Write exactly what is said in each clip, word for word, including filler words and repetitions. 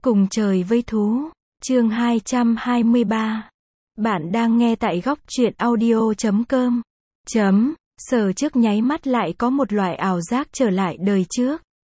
Cùng trời với thú, chương hai trăm hai mươi ba. Bạn đang nghe tại góc truyện audio chấm com. Chấm, Sở Trước nháy mắt lại có một loại ảo giác trở lại đời trước.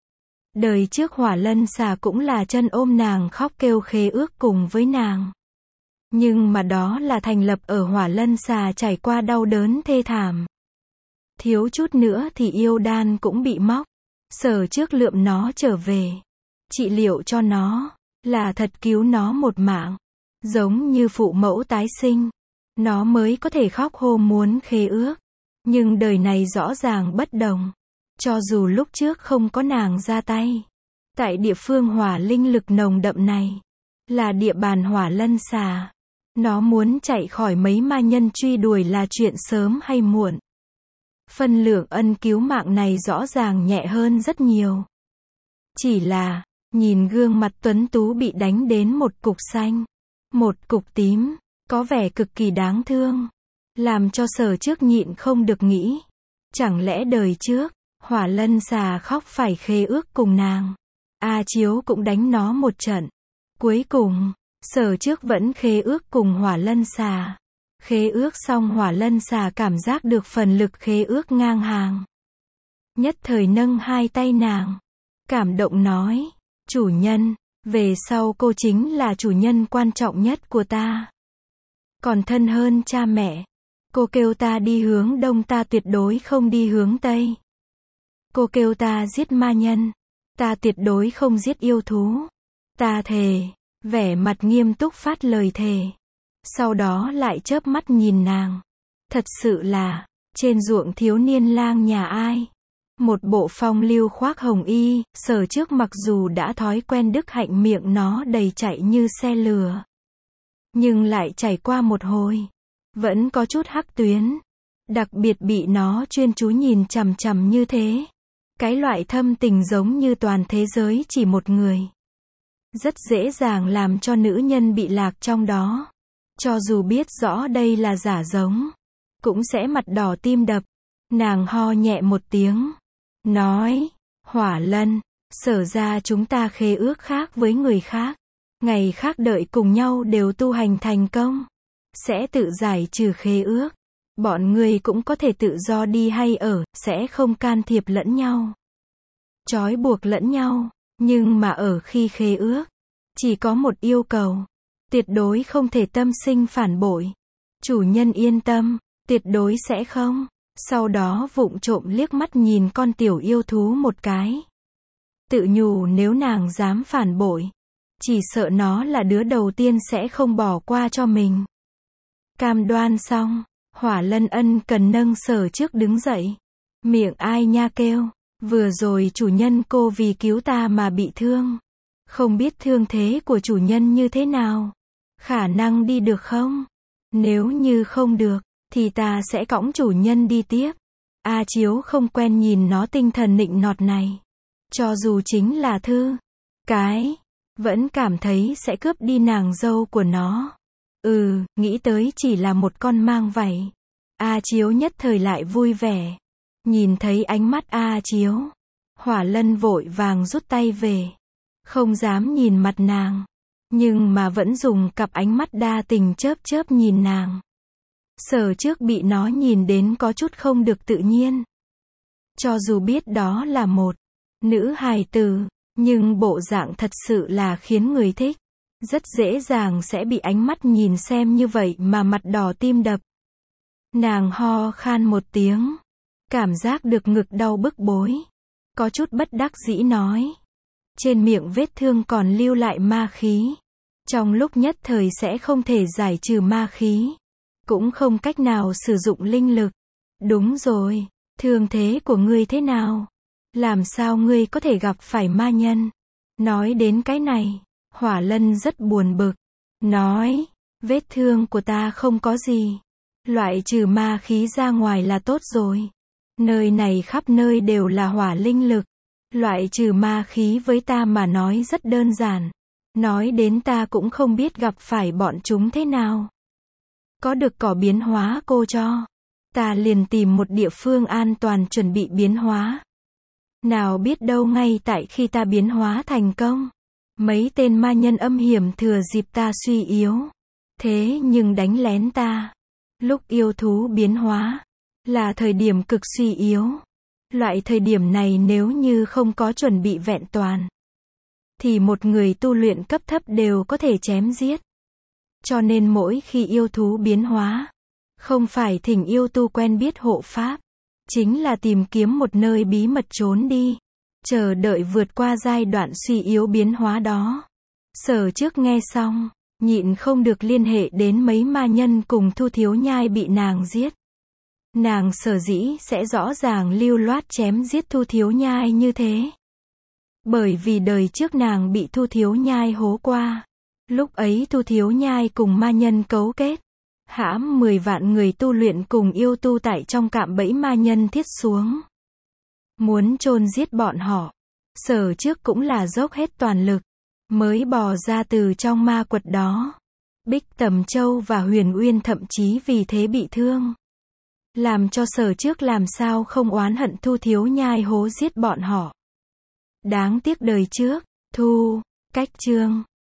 Đời trước Hỏa Lân Xà cũng là chân ôm nàng khóc kêu khế ước cùng với nàng. Nhưng mà đó là thành lập ở Hỏa Lân Xà trải qua đau đớn thê thảm. Thiếu chút nữa thì yêu đan cũng bị móc. Sở Trước lượm nó trở về. Trị liệu cho nó, là thật cứu nó một mạng. Giống như phụ mẫu tái sinh. Nó mới có thể khóc hô muốn khế ước. Nhưng đời này rõ ràng bất đồng. Cho dù lúc trước không có nàng ra tay. Tại địa phương hỏa linh lực nồng đậm này. Là địa bàn Hỏa Lân Xà. Nó muốn chạy khỏi mấy ma nhân truy đuổi là chuyện sớm hay muộn. Phân lượng ân cứu mạng này rõ ràng nhẹ hơn rất nhiều. Chỉ là, nhìn gương mặt tuấn tú bị đánh đến một cục xanh, một cục tím, có vẻ cực kỳ đáng thương. Làm cho Sở Trước nhịn không được nghĩ. Chẳng lẽ đời trước, Hỏa Lân Xà khóc phải khế ước cùng nàng. A Chiếu cũng đánh nó một trận. Cuối cùng, Sở Trước vẫn khế ước cùng Hỏa Lân Xà. Khế ước xong Hỏa Lân Xà cảm giác được phần lực khế ước ngang hàng. Nhất thời nâng hai tay nàng. Cảm động nói, chủ nhân, về sau cô chính là chủ nhân quan trọng nhất của ta. Còn thân hơn cha mẹ. Cô kêu ta đi hướng đông ta tuyệt đối không đi hướng tây. Cô kêu ta giết ma nhân. Ta tuyệt đối không giết yêu thú. Ta thề, vẻ mặt nghiêm túc phát lời thề. Sau đó lại chớp mắt nhìn nàng. Thật sự là, trên ruộng thiếu niên lang nhà ai. Một bộ phong lưu khoác hồng y, Sở Trước mặc dù đã thói quen đức hạnh miệng nó đầy chạy như xe lửa. Nhưng lại chảy qua một hồi. Vẫn có chút hắc tuyến. Đặc biệt bị nó chuyên chú nhìn chằm chằm như thế. Cái loại thâm tình giống như toàn thế giới chỉ một người. Rất dễ dàng làm cho nữ nhân bị lạc trong đó. Cho dù biết rõ đây là giả giống. Cũng sẽ mặt đỏ tim đập. Nàng ho nhẹ một tiếng. Nói, Hỏa Lân, Sở ra chúng ta khế ước khác với người khác. Ngày khác đợi cùng nhau đều tu hành thành công. Sẽ tự giải trừ khế ước. Bọn người cũng có thể tự do đi hay ở, sẽ không can thiệp lẫn nhau. Trói buộc lẫn nhau. Nhưng mà ở khi khế ước, chỉ có một yêu cầu. Tuyệt đối không thể tâm sinh phản bội. Chủ nhân yên tâm, tuyệt đối sẽ không. Sau đó vụng trộm liếc mắt nhìn con tiểu yêu thú một cái. Tự nhủ nếu nàng dám phản bội. Chỉ sợ nó là đứa đầu tiên sẽ không bỏ qua cho mình. Cam đoan xong, Hỏa Lân ân cần nâng Sở Trước đứng dậy. Miệng ai nha kêu. Vừa rồi chủ nhân cô vì cứu ta mà bị thương. Không biết thương thế của chủ nhân như thế nào. Khả năng đi được không? Nếu như không được, thì ta sẽ cõng chủ nhân đi tiếp. A Chiếu không quen nhìn nó tinh thần nịnh nọt này. Cho dù chính là thư. Cái. Vẫn cảm thấy sẽ cướp đi nàng dâu của nó. Ừ, nghĩ tới chỉ là một con mang vảy. A Chiếu nhất thời lại vui vẻ. Nhìn thấy ánh mắt A Chiếu. Hỏa Lân vội vàng rút tay về. Không dám nhìn mặt nàng. Nhưng mà vẫn dùng cặp ánh mắt đa tình chớp chớp nhìn nàng. Sở Trước bị nó nhìn đến có chút không được tự nhiên. Cho dù biết đó là một nữ hài tử, nhưng bộ dạng thật sự là khiến người thích. Rất dễ dàng sẽ bị ánh mắt nhìn xem như vậy mà mặt đỏ tim đập. Nàng ho khan một tiếng. Cảm giác được ngực đau bức bối. Có chút bất đắc dĩ nói. Trên miệng vết thương còn lưu lại ma khí. Trong lúc nhất thời sẽ không thể giải trừ ma khí. Cũng không cách nào sử dụng linh lực. Đúng rồi, thương thế của ngươi thế nào? Làm sao ngươi có thể gặp phải ma nhân? Nói đến cái này, Hỏa Lân rất buồn bực. Nói, vết thương của ta không có gì. Loại trừ ma khí ra ngoài là tốt rồi. Nơi này khắp nơi đều là hỏa linh lực. Loại trừ ma khí với ta mà nói rất đơn giản. Nói đến ta cũng không biết gặp phải bọn chúng thế nào. Có được cỏ biến hóa cô cho. Ta liền tìm một địa phương an toàn chuẩn bị biến hóa. Nào biết đâu ngay tại khi ta biến hóa thành công. Mấy tên ma nhân âm hiểm thừa dịp ta suy yếu. Thế nhưng đánh lén ta. Lúc yêu thú biến hóa. Là thời điểm cực suy yếu. Loại thời điểm này nếu như không có chuẩn bị vẹn toàn. Thì một người tu luyện cấp thấp đều có thể chém giết. Cho nên mỗi khi yêu thú biến hóa. Không phải thỉnh yêu tu quen biết hộ pháp. Chính là tìm kiếm một nơi bí mật trốn đi. Chờ đợi vượt qua giai đoạn suy yếu biến hóa đó. Sở trước nghe xong. Nhịn không được liên hệ đến mấy ma nhân cùng Thu Thiếu Nhai bị nàng giết. Nàng sở dĩ sẽ rõ ràng lưu loát chém giết Thu Thiếu Nhai như thế. Bởi vì đời trước nàng bị Thu Thiếu Nhai hố qua. Lúc ấy Thu Thiếu Nhai cùng ma nhân cấu kết. Hãm mười vạn người tu luyện cùng yêu tu tại trong cạm bẫy ma nhân thiết xuống. Muốn chôn giết bọn họ. Sở trước cũng là dốc hết toàn lực. Mới bò ra từ trong ma quật đó. Bích Tầm Châu và Huyền Uyên thậm chí vì thế bị thương. Làm cho sở trước làm sao không oán hận Thu Thiếu Nhai hố giết bọn họ. Đáng tiếc đời trước, Thu, cách chương.